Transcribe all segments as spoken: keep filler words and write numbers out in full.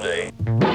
Sunday.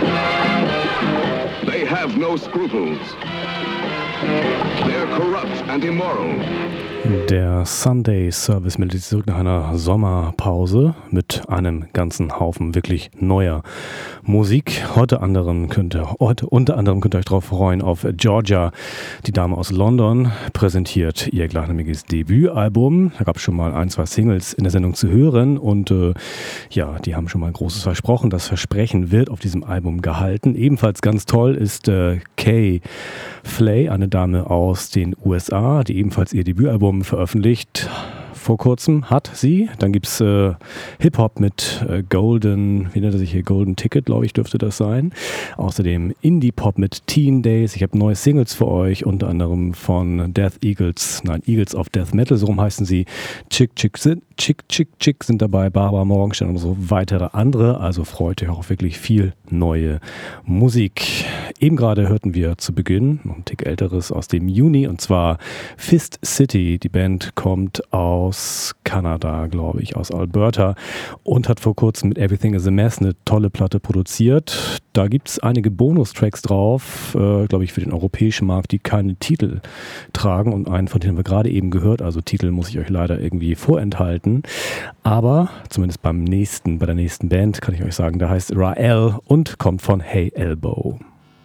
They have no scruples. They're corrupt and immoral. Der Sunday Service meldet sich zurück nach einer Sommerpause mit einem ganzen Haufen wirklich neuer Musik. Heute, anderen könnt ihr, heute unter anderem könnt ihr euch darauf freuen auf Georgia. Die Dame aus London präsentiert ihr gleichnamiges Debütalbum. Da gab es schon mal ein, zwei Singles in der Sendung zu hören und äh, ja, die haben schon mal Großes versprochen. Das Versprechen wird auf diesem Album gehalten. Ebenfalls ganz toll ist äh, Kay Flay, eine Dame aus den U S A, die ebenfalls ihr Debütalbum veröffentlicht. Vor kurzem hat sie. Dann gibt es äh, Hip-Hop mit äh, Golden, wie nennt er sich hier? Golden Ticket, glaube ich, dürfte das sein. Außerdem Indie-Pop mit Teen Days. Ich habe neue Singles für euch, unter anderem von Death Eagles, nein, Eagles of Death Metal, so rum heißen sie. Chick Chick sind, Chick Chick Chick sind dabei, Barbara Morgenstern und so weitere andere. Also freut euch auch wirklich viel neue Musik. Eben gerade hörten wir zu Beginn noch ein Tick älteres aus dem Juni, und zwar Fist City. Die Band kommt aus aus Kanada, glaube ich, aus Alberta, und hat vor kurzem mit Everything is a Mess eine tolle Platte produziert. Da gibt es einige Bonustracks drauf, äh, glaube ich, für den europäischen Markt, die keine Titel tragen, und einen von denen haben wir gerade eben gehört, also Titel muss ich euch leider irgendwie vorenthalten, aber zumindest beim nächsten, bei der nächsten Band kann ich euch sagen, der heißt Rael und kommt von Hey Elbow.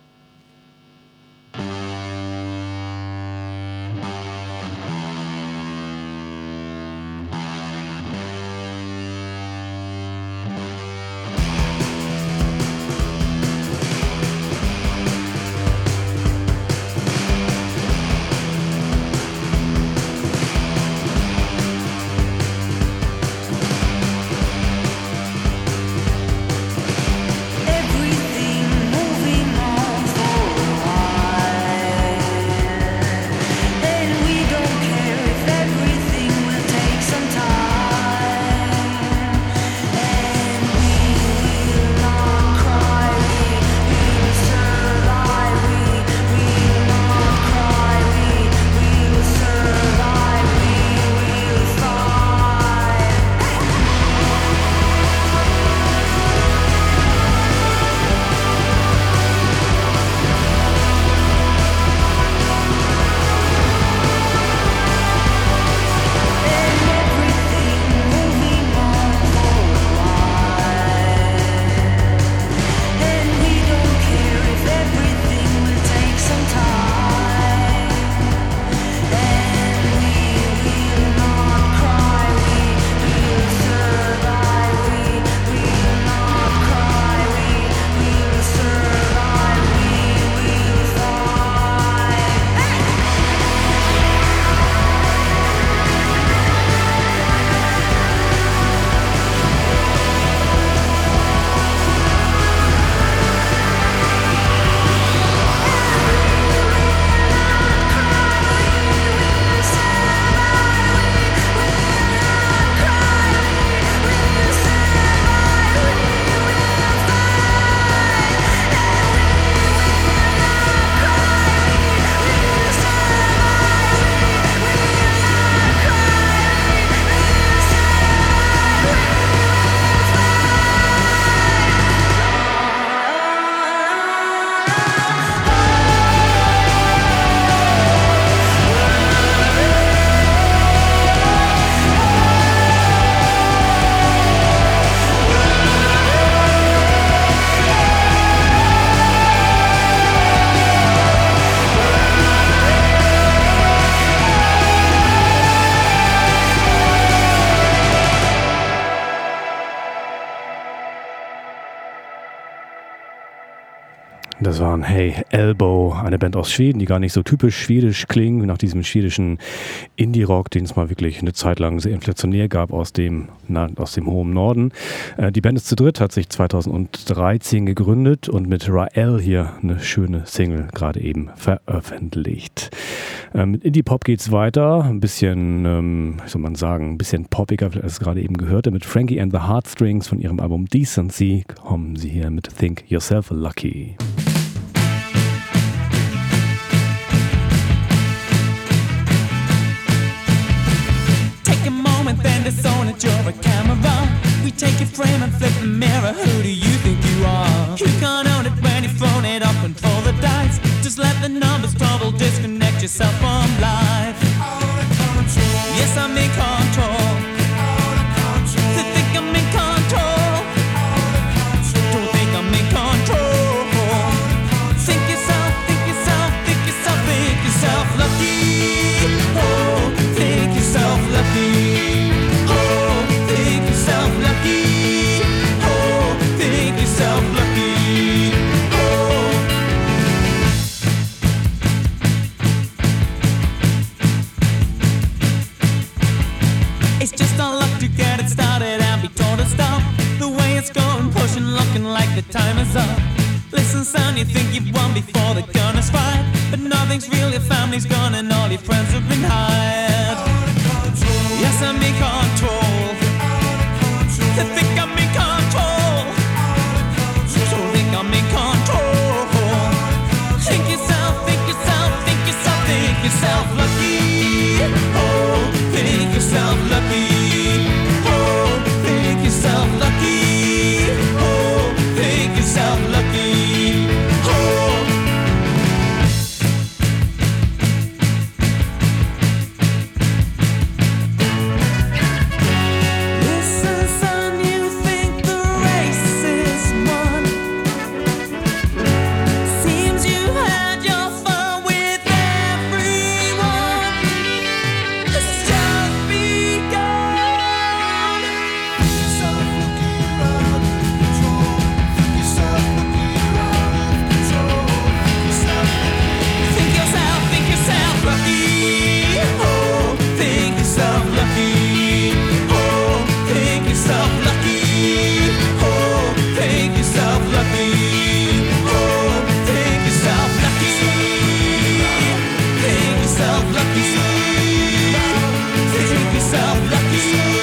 Das waren Hey Elbow, eine Band aus Schweden, die gar nicht so typisch schwedisch klingen, nach diesem schwedischen Indie-Rock, den es mal wirklich eine Zeit lang sehr inflationär gab aus dem, na, aus dem hohen Norden. Äh, die Band ist zu dritt, hat sich zweitausenddreizehn gegründet und mit Rael hier eine schöne Single gerade eben veröffentlicht. Äh, mit Indie-Pop geht's weiter, ein bisschen, ähm, wie soll man sagen, ein bisschen poppiger, als es gerade eben gehörte. Mit Frankie and the Heartstrings von ihrem Album Decency kommen sie hier mit Think Yourself Lucky. Take a moment, then disown it, you're a camera. We take your frame and flip the mirror. Who do you think you are? You can't own it when you've thrown it up and roll the dice. Just let the numbers trouble disconnect yourself from life. Yes, I'm in control. You think I'm in control? Don't think I'm in control. Think yourself, think yourself, think yourself, think yourself lucky. Oh, think yourself lucky. Oh, think yourself lucky. Oh, think yourself lucky. Oh. It's just our luck to get it started and be told to stop. The way it's going, pushing, looking like the time is up. Listen, son, you think you've won before the gun is fired, but nothing's real, your family's gone and all your friends have been hired. Yes, I'm in control. You think I'm in control? Don't think I'm in control. Think yourself, think yourself, think yourself, think yourself lucky. Oh, think yourself lucky. Oh, think yourself lucky. Oh, think yourself lucky. Oh. Listen, son, you think the race is won. Seems you had your fun with everyone. It's just begun. Think yourself, think yourself lucky. Oh, think yourself lucky. Oh, think yourself lucky. Oh, think yourself lucky. Oh, think yourself lucky. Think yourself lucky. Think yourself lucky.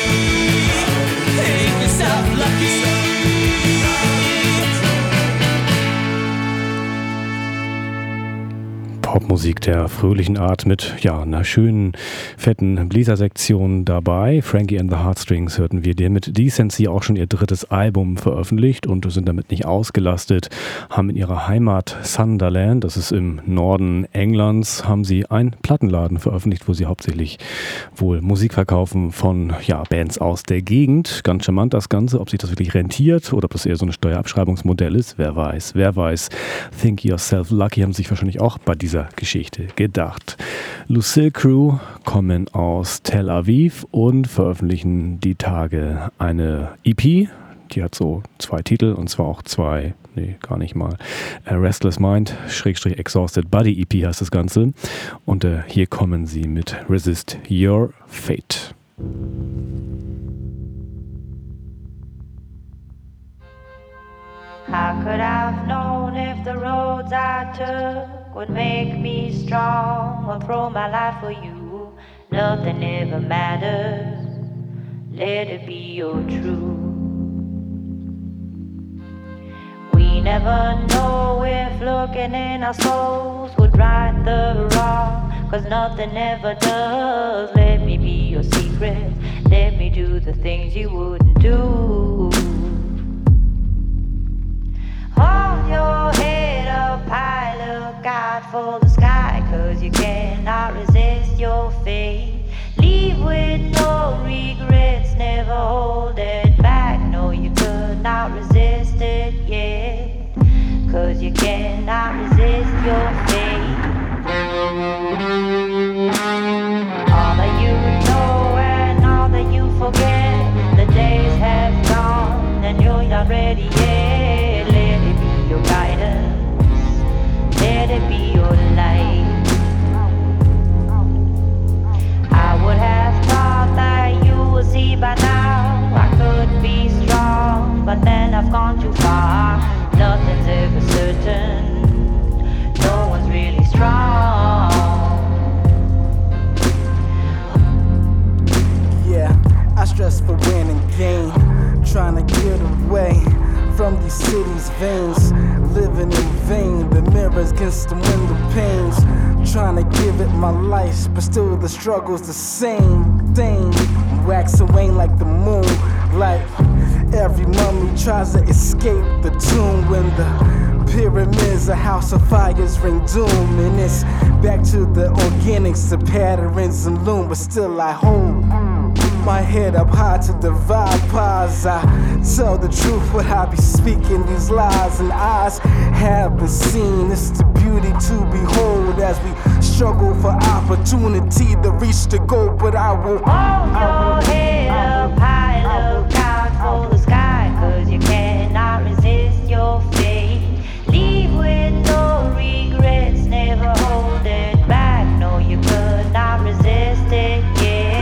Think yourself lucky. Popmusik der fröhlichen Art mit ja, einer schönen, fetten Bläsersektion dabei. Frankie and the Heartstrings hörten wir, die mit Decency auch schon ihr drittes Album veröffentlicht und sind damit nicht ausgelastet, haben in ihrer Heimat Sunderland, das ist im Norden Englands, haben sie einen Plattenladen veröffentlicht, wo sie hauptsächlich wohl Musik verkaufen von ja, Bands aus der Gegend. Ganz charmant das Ganze, ob sich das wirklich rentiert oder ob das eher so ein Steuerabschreibungsmodell ist, wer weiß, wer weiß. Think Yourself Lucky haben sich wahrscheinlich auch bei dieser Geschichte gedacht. Lucille Crew kommen aus Tel Aviv und veröffentlichen die Tage eine E P. Die hat so zwei Titel und zwar auch zwei, nee, gar nicht mal. Uh, Restless Mind, Schrägstrich Exhausted Body E P heißt das Ganze. Und uh, hier kommen sie mit Resist Your Fate. How could I have known if the roads I took would make me strong or throw my life for you? Nothing ever matters, let it be your truth. We never know if looking in our souls would right the wrong, cause nothing ever does. Let me be your secret, let me do the things you wouldn't do. Hold your head up high, look out for the sky, cause you cannot resist your fate. Leave with no regrets, never hold it back. No, you could not resist it yet, cause you cannot resist your fate. All that you know and all that you forget, the days have gone and you're not ready yet. Let it be your guidance, let it be your light. I would have thought that you would see by now I could be strong, but then I've gone too far. Nothing's ever certain, no one's really strong. Yeah, I stress for win and gain, trying to get away from these cities' veins, living in vain, the mirrors against the window panes, trying to give it my life, but still the struggle's the same thing. Wax and wane like the moon, like Every mummy tries to escape the tomb when the pyramids, a house of fires ring doom. And it's back to the organics, the patterns and loom, but still I hold my head up high to divide pies. I tell the truth, what I be speaking, these lies and eyes have been seen. It's the beauty to behold as we struggle for opportunity to reach the goal. But I will hold your head up high, look out for the sky, cause you cannot resist your fate. Leave with no regrets, never hold it back. No, you could not resist it, yeah.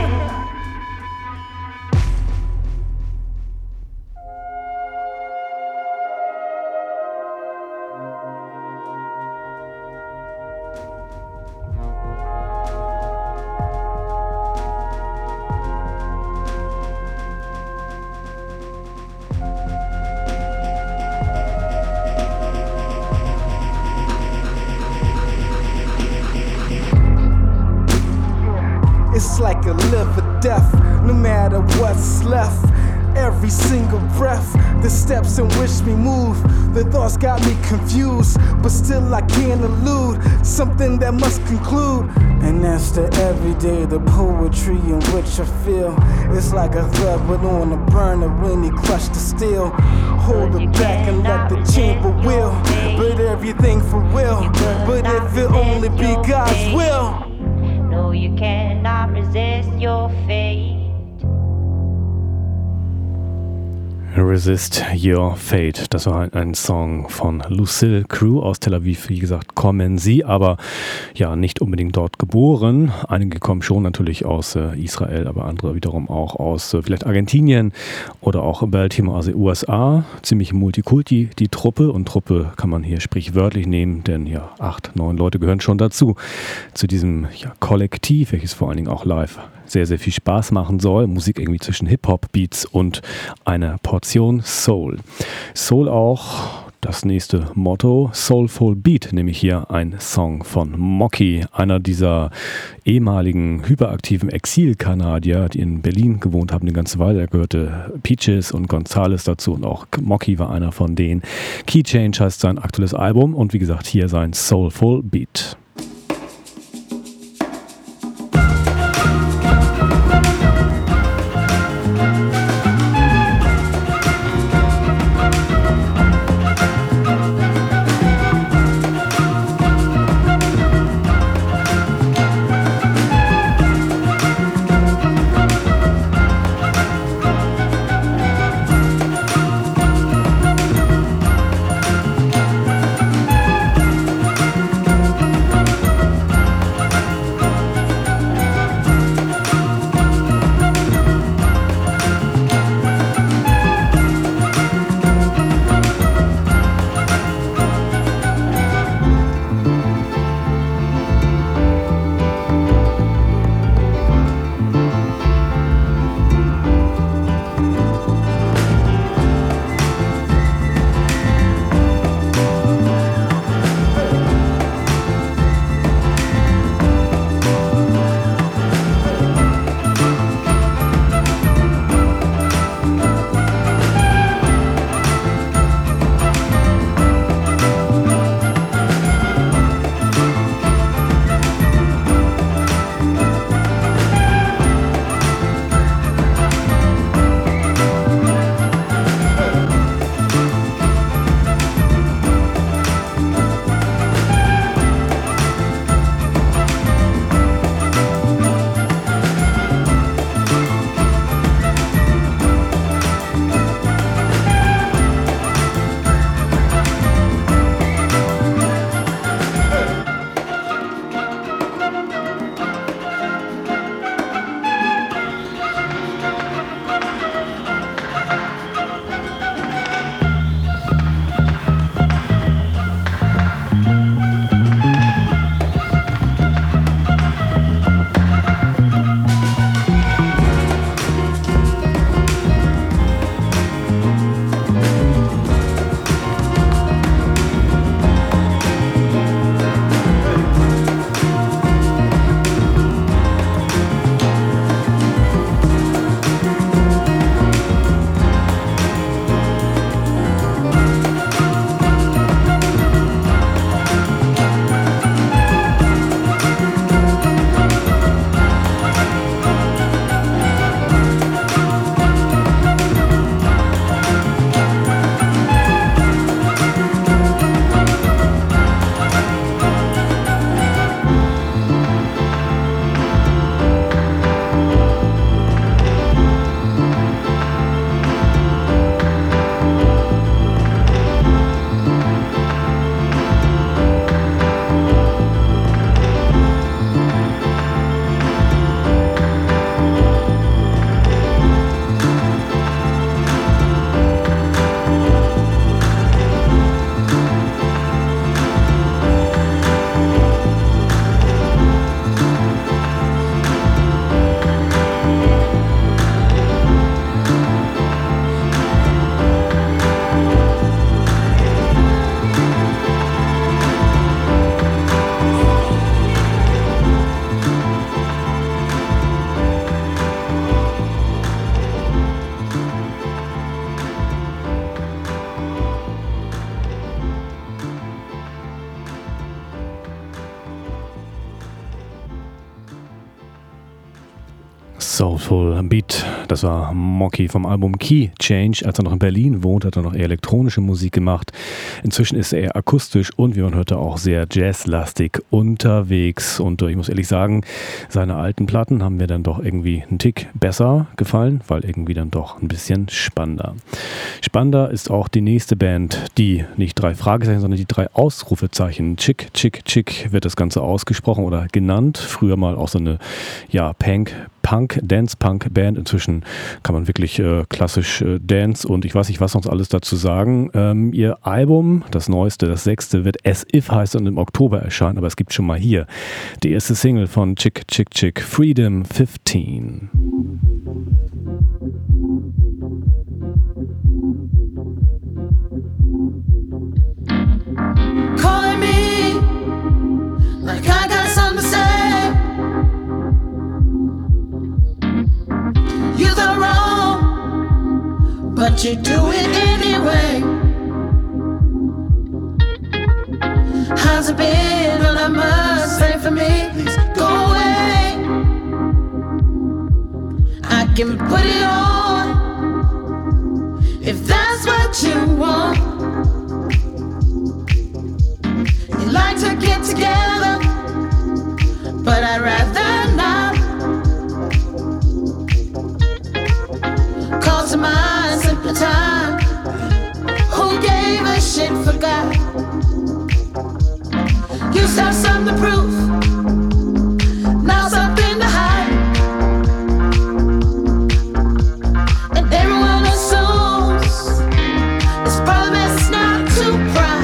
It's like a live or death, no matter what's left. Every single breath, the steps in which we move, the thoughts got me confused, but still I can't elude something that must conclude. And that's the everyday, the poetry in which I feel. It's like a thread but on a burner when he crushed the steel. Hold it back and let the chamber will, but everything for real. But if it only be God's will. No, you cannot resist your fate. Resist Your Fate. Das war ein, ein Song von Lucille Crew aus Tel Aviv. Wie gesagt, kommen sie, aber ja, nicht unbedingt dort geboren. Einige kommen schon natürlich aus äh, Israel, aber andere wiederum auch aus äh, vielleicht Argentinien oder auch Baltimore, also U S A. Ziemlich Multikulti, die Truppe. Und Truppe kann man hier sprichwörtlich nehmen, denn ja, acht, neun Leute gehören schon dazu. Zu diesem ja, Kollektiv, welches vor allen Dingen auch live sehr, sehr viel Spaß machen soll. Musik irgendwie zwischen Hip-Hop-Beats und einer Portion Soul. Soul auch das nächste Motto, Soulful Beat, nämlich hier ein Song von Mocky, einer dieser ehemaligen hyperaktiven Exil-Kanadier, die in Berlin gewohnt haben, eine ganze Weile. Da gehörte Peaches und Gonzales dazu und auch Mocky war einer von denen. Key Change heißt sein aktuelles Album und wie gesagt hier sein Soulful Beat. Thank Soulful Beat. Das war Mocky vom Album Key Change. Als er noch in Berlin wohnt, hat er noch eher elektronische Musik gemacht. Inzwischen ist er eher akustisch und wie man hörte auch sehr jazzlastig unterwegs. Und ich muss ehrlich sagen, seine alten Platten haben mir dann doch irgendwie einen Tick besser gefallen, weil irgendwie dann doch ein bisschen spannender. Spannender ist auch die nächste Band, die nicht drei Fragezeichen, sondern die drei Ausrufezeichen. Chick, Chick, Chick wird das Ganze ausgesprochen oder genannt. Früher mal auch so eine, ja, Punk, Punk, Dance-Punk-Band. Inzwischen kann man wirklich äh, klassisch äh, Dance und ich weiß nicht, was sonst alles dazu sagen. Ähm, ihr Album, das neueste, das sechste, wird As If heißt und im Oktober erscheinen, aber es gibt schon mal hier die erste Single von Chick, Chick, Chick, Freedom fifteen. Calling me like I got something to say. You thought wrong, but you do it anyway. How's it been? Well, I must say for me, please go away. I can put it on if that's what you want. You like to get together, but I'd rather not. Call to mind simpler time. Who gave a shit, forgot. Used to have something to prove, now something to hide. And everyone assumes it's probably best not to pry.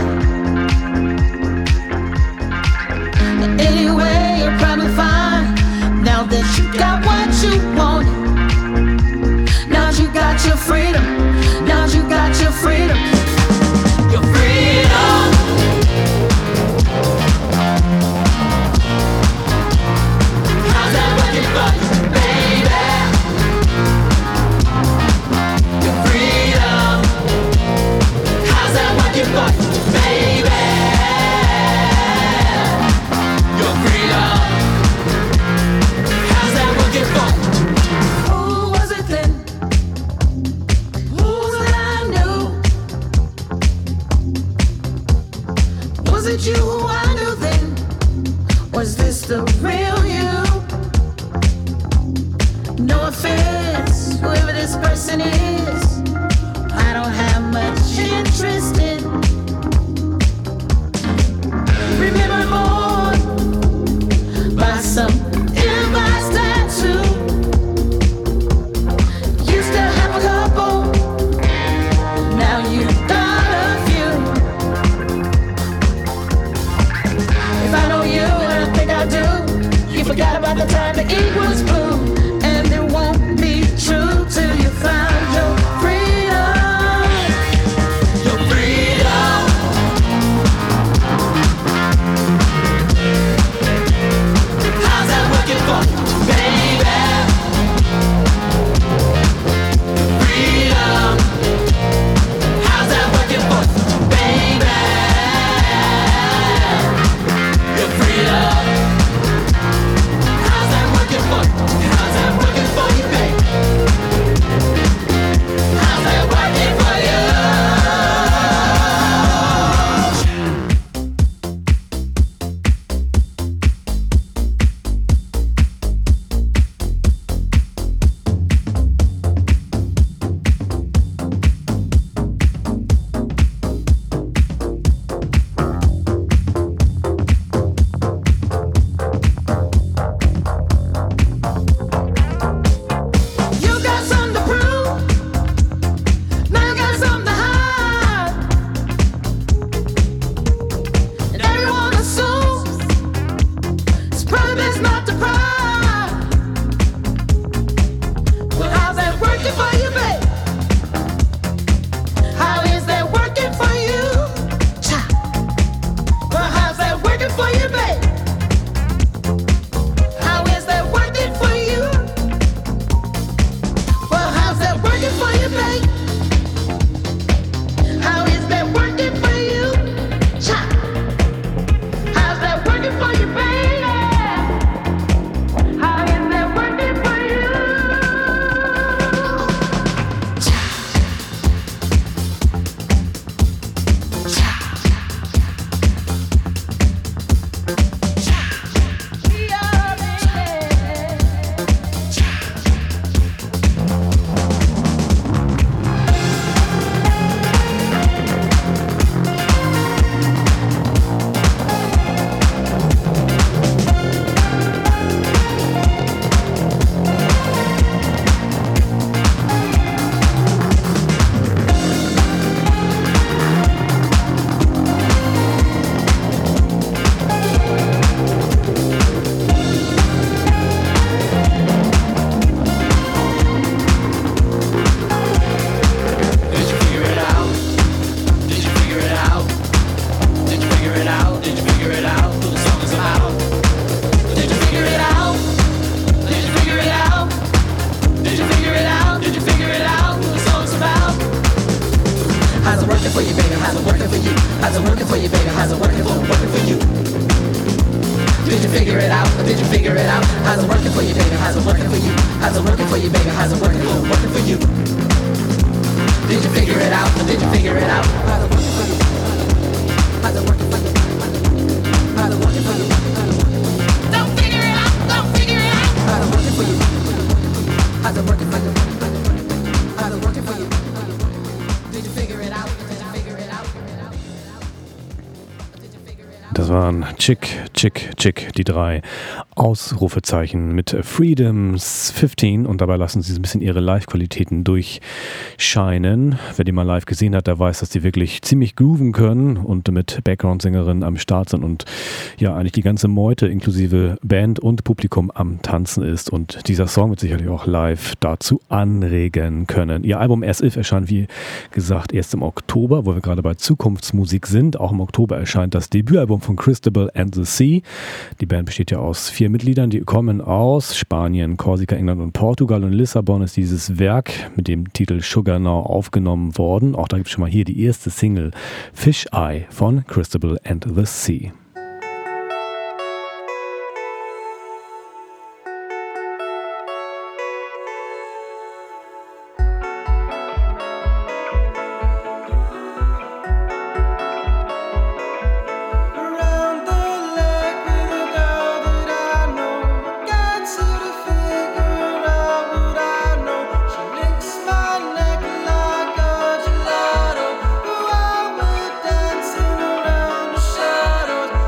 And anyway, you're probably fine now that you got what you wanted. Now you got your freedom. Now you got your freedom. Your freedom. How's that working for you, baby? Your freedom. How's that working for you, baby? Your freedom. How's that working for you? Who was it then? Who was it I knew? Was it you who I knew then? Was this the real you? No offense, whoever this person is, I don't have much interest in. Remember more by some ill-advised tattoo. Used to have a couple, now you got a few. If I know you, and I think I do, you forgot about the time the ink was blue. And it won't be true till you find your freedom. Your freedom. How's that working for you, baby? Freedom. How's that working for you, baby? Your freedom. How's that working for you? How's it working for you, baby? How's it working for, working for you? Did you figure it out? Did you figure it out? How's it working for you? How's it working for you? How's it working for you? Don't figure it out! Don't figure it out! How's it working for you? How's it working for you? How's it working for you? Did you figure it out? Did you figure it out? Das waren Chick, Chick, Chick, die drei Ausrufezeichen mit Freedoms fünfzehn und dabei lassen sie ein bisschen ihre Live-Qualitäten durchscheinen. Wer die mal live gesehen hat, der weiß, dass die wirklich ziemlich grooven können und mit Background-Sängerinnen am Start sind und ja eigentlich die ganze Meute inklusive Band und Publikum am Tanzen ist und dieser Song wird sicherlich auch live dazu anregen können. Ihr Album As If erscheint wie gesagt erst im Oktober, wo wir gerade bei Zukunftsmusik sind. Auch im Oktober erscheint das Debütalbum von Christabel and the Sea. Die Band besteht ja aus vier Mitgliedern, die kommen aus Spanien, Korsika, England und Portugal. Und in Lissabon ist dieses Werk mit dem Titel Sugar Now aufgenommen worden. Auch da gibt es schon mal hier die erste Single Fish Eye von Christabel and the Sea. Dancing around the shadows.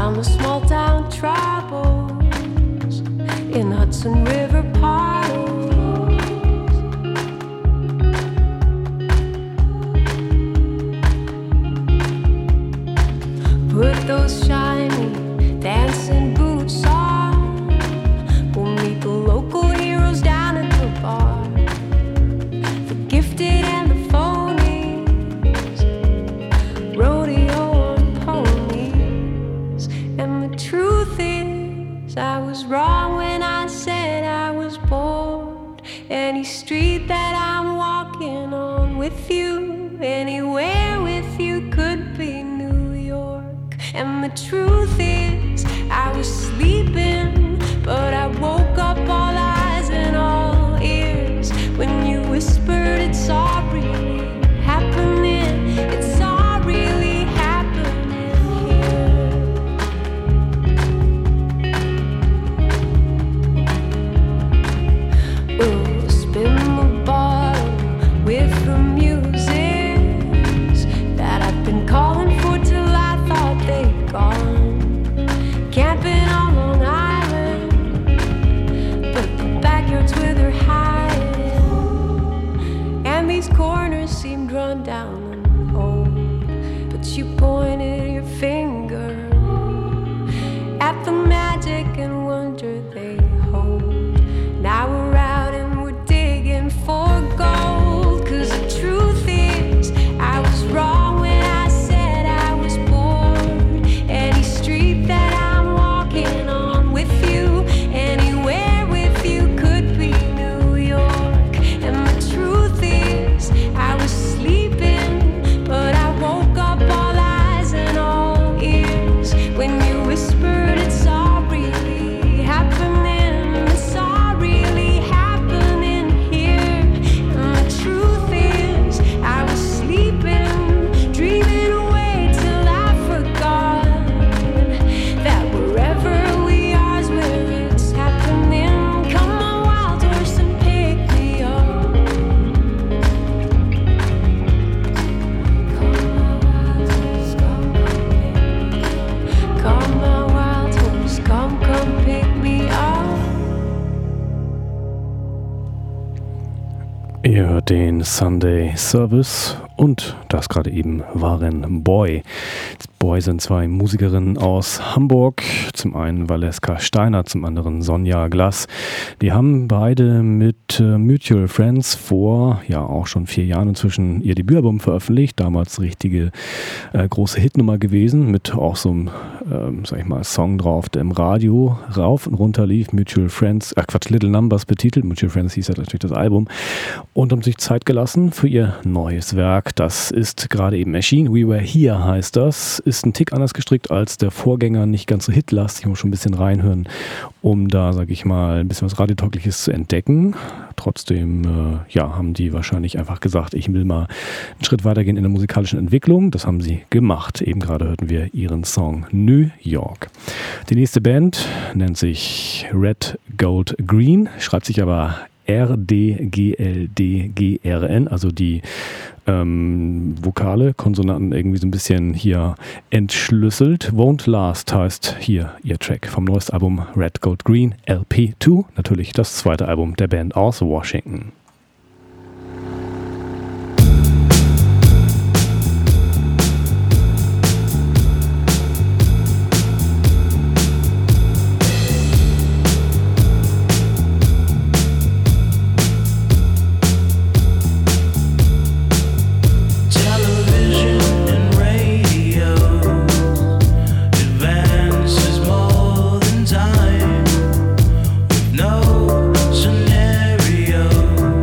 down the small town troubles in Hudson River puddles. Put those shiny dancing boots on. We'll meet the local heroes down at the bar. The gifted and the phonies, rodeo on ponies. And the truth is, I was wrong when I said I was bored. Any street that I'm walking on with you, anywhere with you could be New York. And the truth is, I was sleeping, but I woke up all eyes and all ears when you whispered it's all really happening. It's all really happening here. We'll spin the bottle with the music that I've been calling for till I thought they'd gone. Camping on Long Island, but the backyard's where they're hiding. And these corners seemed run down and old, but you pointed your finger at the magic and wonder they hold. Now we're out and we're digging for gold. 'Cause the truth is, I was wrong when I said I was bored. Any street that I'm walking on with you, anywhere with you could be New York. And the truth is, I was sleeping, but I woke up all eyes and all ears when you whispered it's all really happening. It's all really happening here. And the truth is, I was sleeping, dreaming away till I forgot that wherever we are is where it's happening. Come on, wild horse, and pick me up. Come on, wild horse, come, come pick me up. Ihr hört den Sunday Service und das gerade eben waren Boy. Boy sind zwei Musikerinnen aus Hamburg, zum einen Valeska Steiner, zum anderen Sonja Glass. Die haben beide mit äh, Mutual Friends vor, ja auch schon vier Jahren inzwischen ihr Debütalbum veröffentlicht, damals richtige äh, große Hitnummer gewesen, mit auch so einem, ähm, sag ich mal, Song drauf, der im Radio rauf und runter lief, Mutual Friends, äh Quatsch, Little Numbers betitelt, Mutual Friends hieß ja natürlich das Album, und haben sich Zeit gelassen für ihr neues Werk. Das ist gerade eben erschienen, We Were Here heißt das, ist ein Tick anders gestrickt als der Vorgänger, nicht ganz so hitlastig, ich muss schon ein bisschen reinhören, um da, sag ich mal, ein bisschen was Radiotaugliches zu entdecken. Trotzdem, äh, ja, haben die wahrscheinlich einfach gesagt, ich will mal einen Schritt weitergehen in der musikalischen Entwicklung. Das haben sie gemacht. Eben gerade hörten wir ihren Song New York. Die nächste Band nennt sich Red Gold Green, schreibt sich aber R D G L D G R N, also die ähm, Vokale, Konsonanten irgendwie so ein bisschen hier entschlüsselt. Won't Last heißt hier ihr Track vom neuesten Album Red Gold Green, L P zwei, natürlich das zweite Album der Band aus Washington. Scenario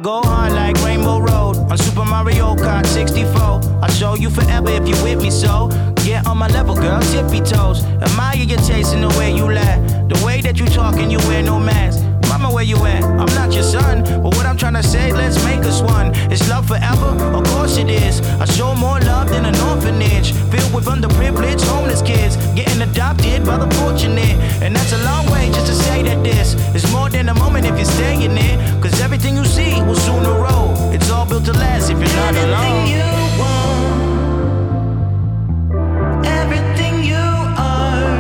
go hard like Rainbow Road on Super Mario Kart sixty-four. I'll show you forever if you with me, so get on my level, girl, tippy toes. Admire your taste in the way you laugh, the way that you talk and you wear no mask. Mama, where you at? I'm not your son, but what I'm trying to say, let's make us one. Is love forever? Of course it is. I show more love than an orphanage, filled with underprivileged homeless kids, getting adopted by the fortunate. And that's a long way just to say that this is more than a moment if you're staying in. Cause everything you see will soon erode. It's all built to last if you're not alone. Anything you want, everything you are,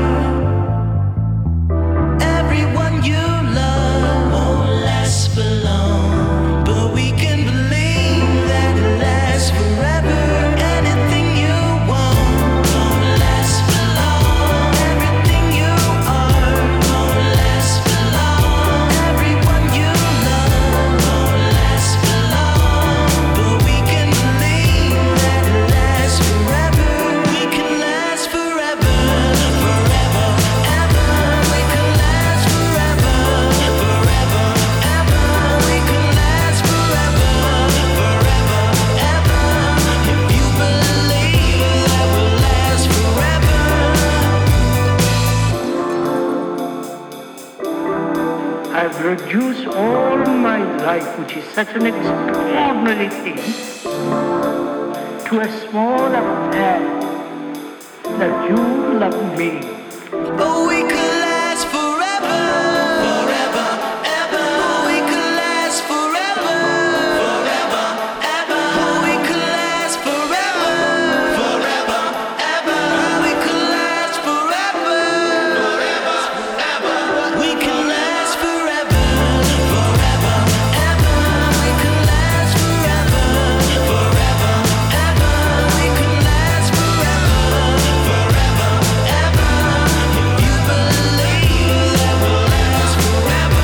everyone you love won't last for long, but we can believe that it lasts forever. Anything you want won't last for long, everything you are won't last for long, everyone you love won't last for long, but we can believe that it lasts forever. We can last forever, forever, ever. We can last forever, forever, ever. We can last forever, forever, ever. If you believe that we'll last forever. I've reduced all my life, which is such an extraordinary thing, to a small affair that you love me. Oh, we could last forever, forever, ever. Oh, we could last forever, forever, ever. Oh, we could last forever, forever, ever. We could last forever, forever, ever. We can last forever, forever, ever. We can last forever, forever, ever. We can last forever, forever, ever. If you believe that we'll last forever.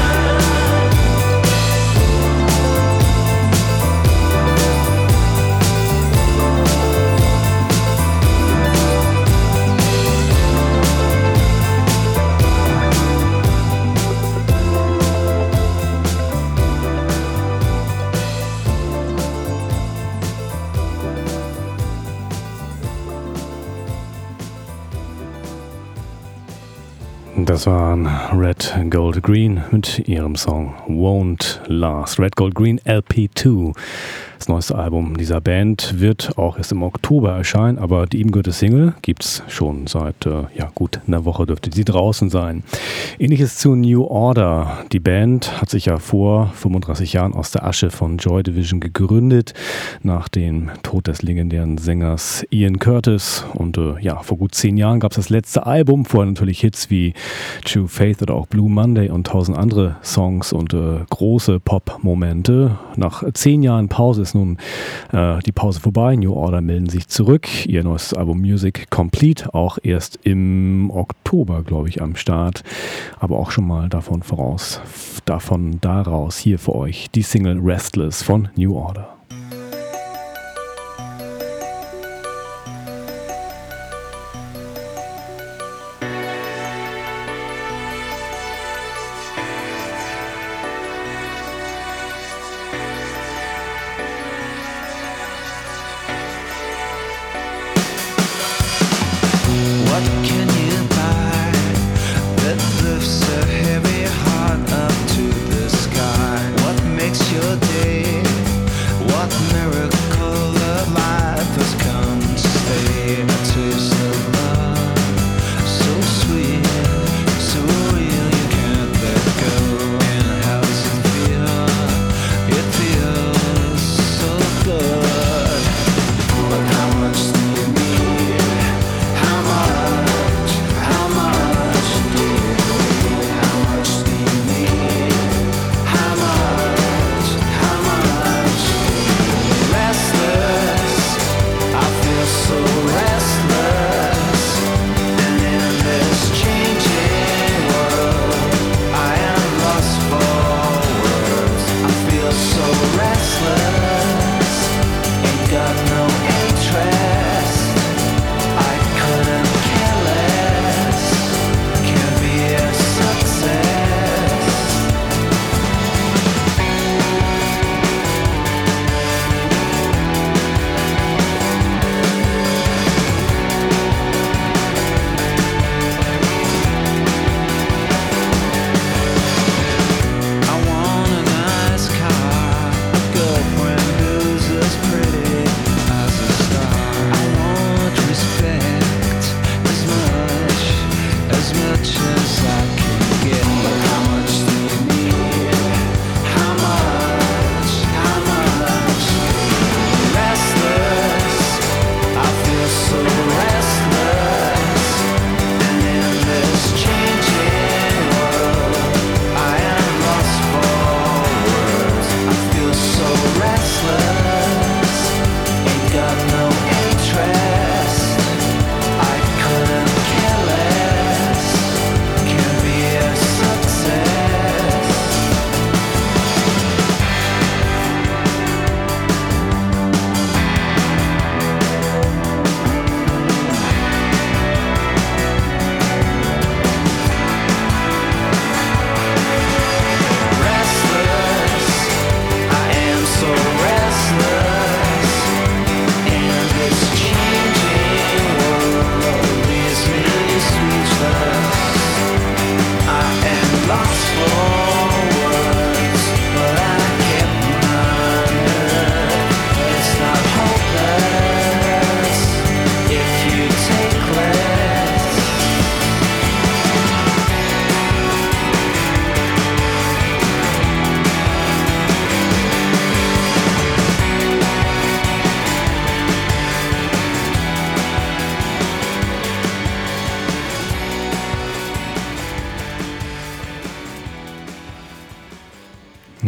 Das waren Red Gold Green mit ihrem Song Won't Last. Red Gold Green L P zwei. Das neueste Album dieser Band wird auch erst im Oktober erscheinen, aber die ihm gehörte Single gibt es schon seit äh, ja, gut einer Woche, dürfte sie draußen sein. Ähnliches zu New Order. Die Band hat sich ja vor fünfunddreißig Jahren aus der Asche von Joy Division gegründet, nach dem Tod des legendären Sängers Ian Curtis. Und äh, ja, vor gut zehn Jahren gab es das letzte Album, vorher natürlich Hits wie True Faith oder auch Blue Monday und tausend andere Songs und äh, große Pop-Momente. Nach zehn Jahren Pause ist nun äh, die Pause vorbei. New Order melden sich zurück. Ihr neues Album Music Complete auch erst im Oktober, glaube ich, am Start. Aber auch schon mal davon voraus, davon daraus hier für euch die Single Restless von New Order. What can you buy that lifts a heavy heart up to the sky? What makes your day? What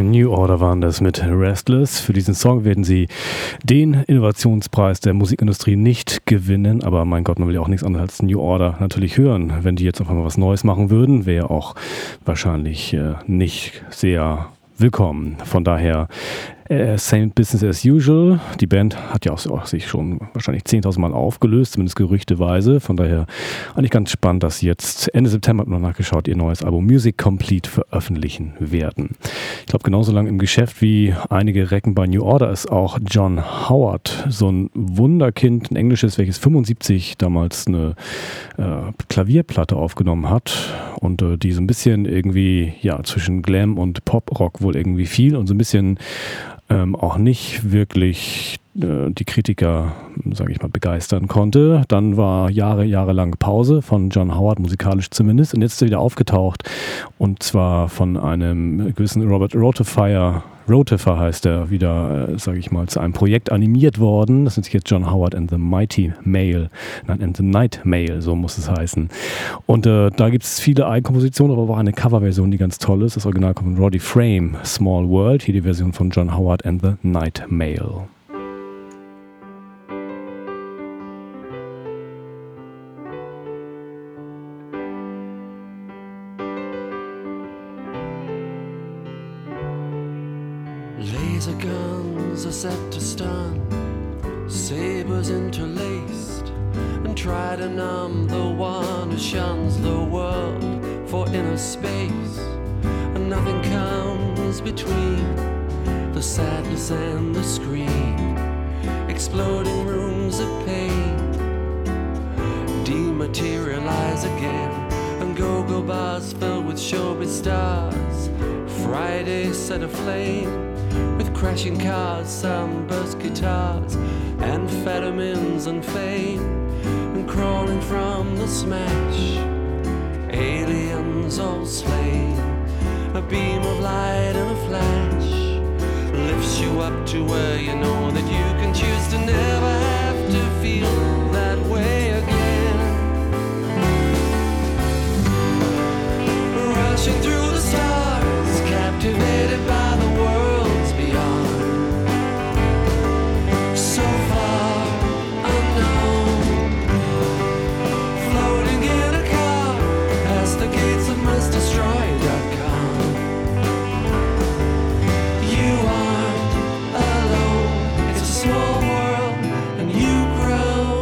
New Order waren das mit Restless. Für diesen Song werden sie den Innovationspreis der Musikindustrie nicht gewinnen, aber mein Gott, man will ja auch nichts anderes als New Order natürlich hören. Wenn die jetzt auf einmal was Neues machen würden, wäre auch wahrscheinlich äh, nicht sehr willkommen. Von daher äh, same business as usual. Die Band hat ja auch, auch sich schon wahrscheinlich zehntausend Mal aufgelöst, zumindest gerüchteweise. Von daher eigentlich ganz spannend, dass sie jetzt Ende September, hat man noch nachgeschaut, ihr neues Album Music Complete veröffentlichen werden. Ich glaube, genauso lange im Geschäft wie einige Recken bei New Order ist auch John Howard, so ein Wunderkind, ein englisches, welches fünfundsiebzig damals eine äh, Klavierplatte aufgenommen hat und äh, die so ein bisschen irgendwie ja zwischen Glam und Pop-Rock wohl irgendwie fiel und so ein bisschen ähm, auch nicht wirklich äh, die Kritiker, sage ich mal, begeistern konnte. Dann war Jahre, jahrelang Pause von John Howard, musikalisch zumindest, und jetzt ist er wieder aufgetaucht und zwar von einem gewissen Robert Rotefier, Rotefier heißt er, wieder, äh, sage ich mal, zu einem Projekt animiert worden. Das nennt sich jetzt John Howard and the Mighty Male, nein, and the Night Male, so muss es heißen. Und äh, da gibt es viele Eigenkompositionen, aber auch eine Coverversion, die ganz toll ist. Das Original kommt von Roddy Frame, Small World, hier die Version von John Howard and the Night Male. Laser guns are set to stun, sabers interlaced, and try to numb the one who shuns the world for inner space. And nothing comes between the sadness and the scream, exploding rooms of pain dematerialize again, and go-go bars filled with showbiz stars. Friday set aflame with crashing cars, sunburst guitars, amphetamines and fame, and crawling from the smash, aliens all slain. A beam of light and a flash lifts you up to where you know that you can choose to never have to feel that way again. Rushing through the stars, captivated by the worlds beyond, so far unknown, floating in a car past the gates of must destroy dot com. You aren't alone, it's a small world and you grow.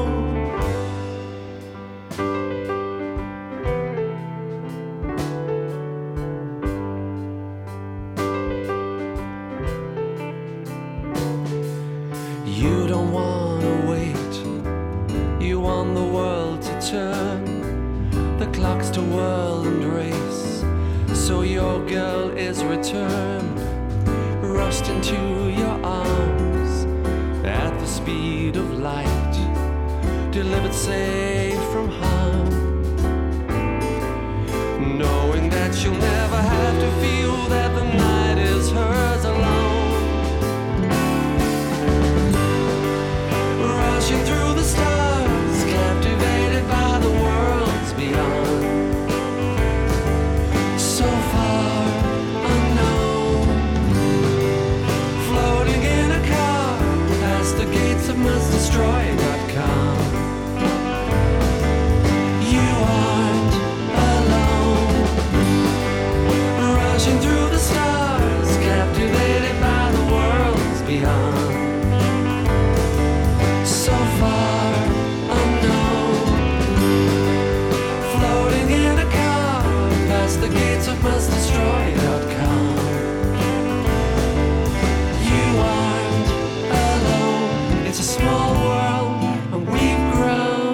You don't wanna wait, you want the world to turn, the clocks to whirl and race, so your girl is returned, rushed into your arms at the speed of light, delivered safe from harm, knowing that you'll never have to feel that the night is hers alone. Rushing through the stars, captivated by the worlds beyond, so far unknown, floating in a car past the gates of must destroy dot com. You aren't alone, rushing through the stars, captivated by the worlds beyond, so far unknown, floating in a car past the gates of must destroy dot com. You aren't alone, it's a small world and we've grown.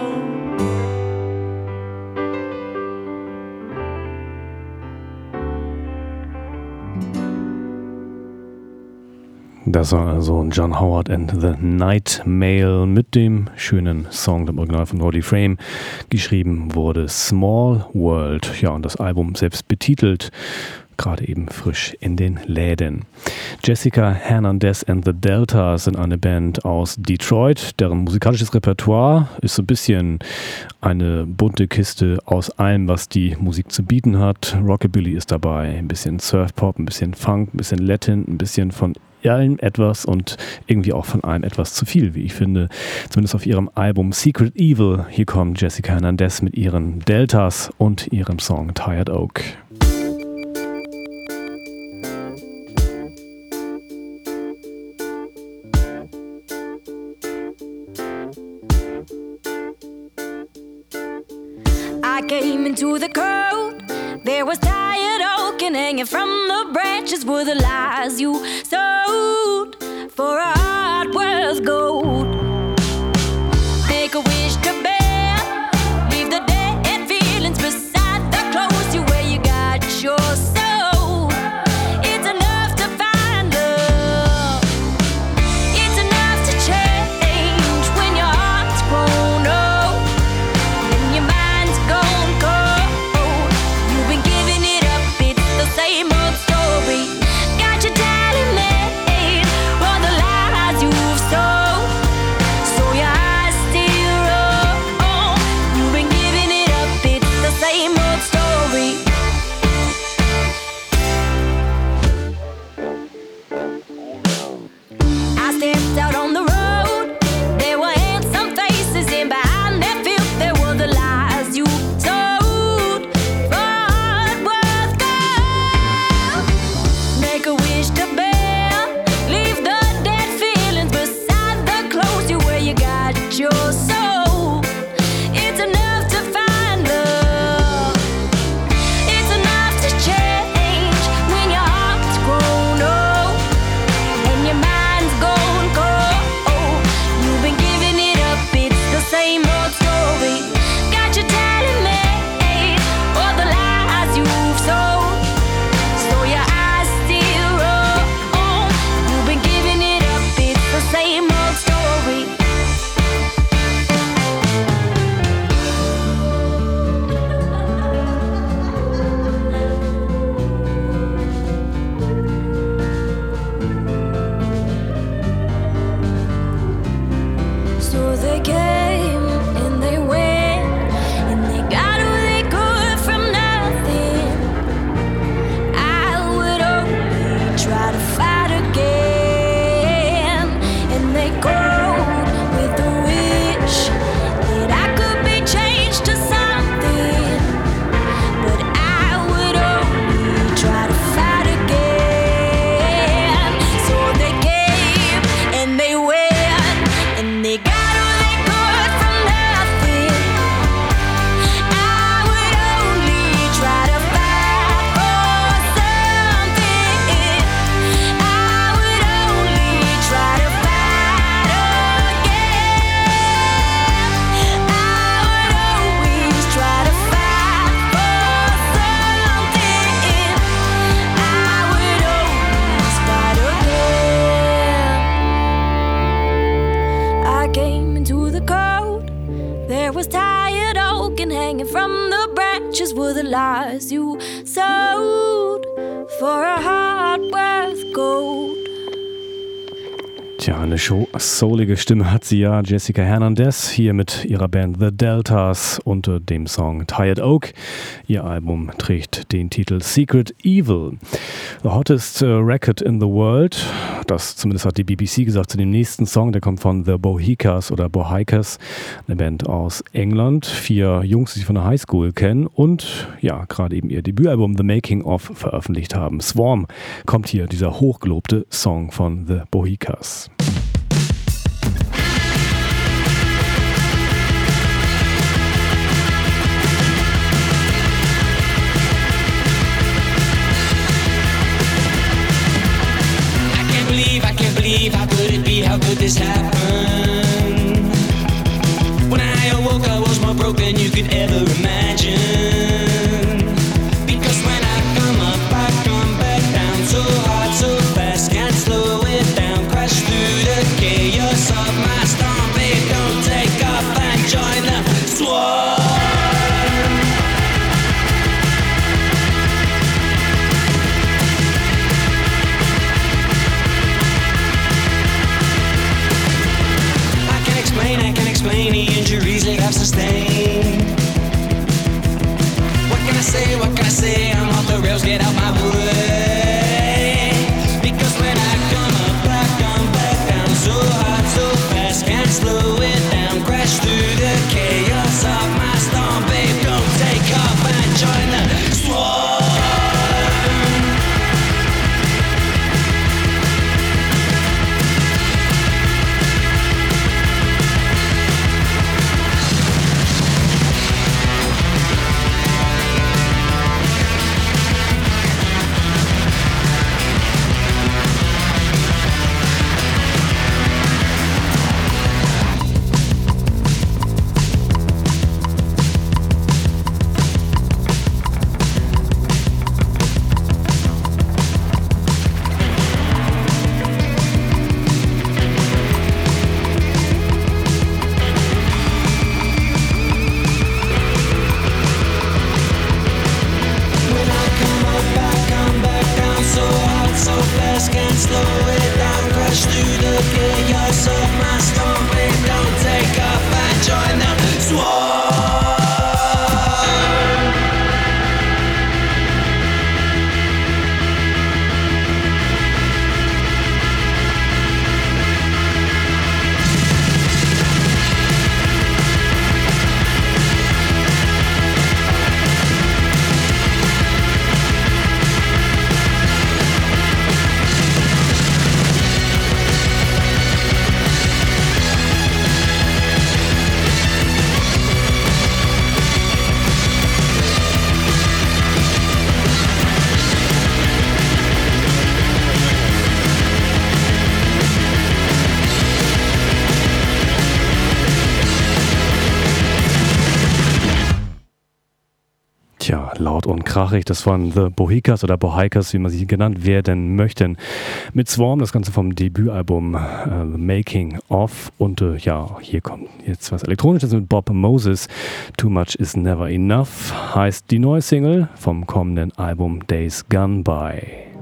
Das war also John Howard and the Night Male mit dem schönen Song, dem Original von Roddy Frame. Geschrieben wurde Small World. Ja, und das Album selbst betitelt gerade eben frisch in den Läden. Jessica Hernandez and the Deltas sind eine Band aus Detroit, deren musikalisches Repertoire ist so ein bisschen eine bunte Kiste aus allem, was die Musik zu bieten hat. Rockabilly ist dabei, ein bisschen Surfpop, ein bisschen Funk, ein bisschen Latin, ein bisschen von allem etwas und irgendwie auch von allem etwas zu viel, wie ich finde. Zumindest auf ihrem Album Secret Evil. Hier kommt Jessica Hernandez mit ihren Deltas und ihrem Song Tired Oak. I came into the cold. There was tired oak and hanging from the branches were the lies you sold for a heart worth gold. Make a wish to bear, leave the dead feelings beside the clothes you wear. You got your soul. It's enough to find love. It's enough to change when your heart's grown old and your mind's gone cold. You've been giving it up, it's the same old story. Got your tally made for the lies you've sold, so your eyes still roll. You've been giving it up, it's the same old story. I stepped out on the road. There were handsome faces, and behind that filth there were the lies you told for a heart worth gold. Make a wish to bear, leave the dead feelings beside the clothes you wear. You got your soul. It's enough to find love. It's enough to change when your heart's grown old and your mind's gone cold. You've been giving it up, it's the same old story. Got your tally made for the lies you've sold, so your eyes still roll. You've been giving it up, it's the same old story. So they came and they went and they got who they could from nothing. I would only try to fight again, and they called with a wish that I could be changed to something, but I would only try to fight again. So they came and they went and they got who they could from nothing. I would only try to fight for something. I would only try to fight again. I would always try to fight for something. I would always fight again. I came into the cold. There was tired oak and hanging from the branches were the lies you sold for a heart worth gold. Tja, eine show soulige Stimme hat sie ja, Jessica Hernandez, hier mit ihrer Band The Deltas unter dem Song Tired Oak. Ihr Album trägt den Titel Secret Evil. The hottest uh, record in the world, das zumindest hat die B B C gesagt zu dem nächsten Song, der kommt von The Bohicas oder Bohicas, eine Band aus England. Vier Jungs, die sich von der Highschool kennen und ja, gerade eben ihr Debütalbum The Making of veröffentlicht haben. Swarm kommt hier, dieser hochgelobte Song von The Bohicas. I can't believe, how could it be, how could this happen? When I awoke I was more broke than you could ever imagine. Because when I come up I come back down so hard, so fast, can't slow it down. Crash through the chaos of my storm, babe, don't take off and join the swarm. sustained. What can I say, what can I say? I'm off the rails, get out my way. Because when I come up, I come back down so hard, so fast, can't slow it down. Crash through the chaos of my storm, babe. Don't take off and join the swarm. Laut und krachig, das von The Bohicas oder Bohicas, wie man sie genannt werden möchten, mit Swarm, das Ganze vom Debütalbum äh, Making Of. Und äh, ja, hier kommt jetzt was Elektronisches mit Bob Moses. Too Much Is Never Enough heißt die neue Single vom kommenden Album Days Gone By.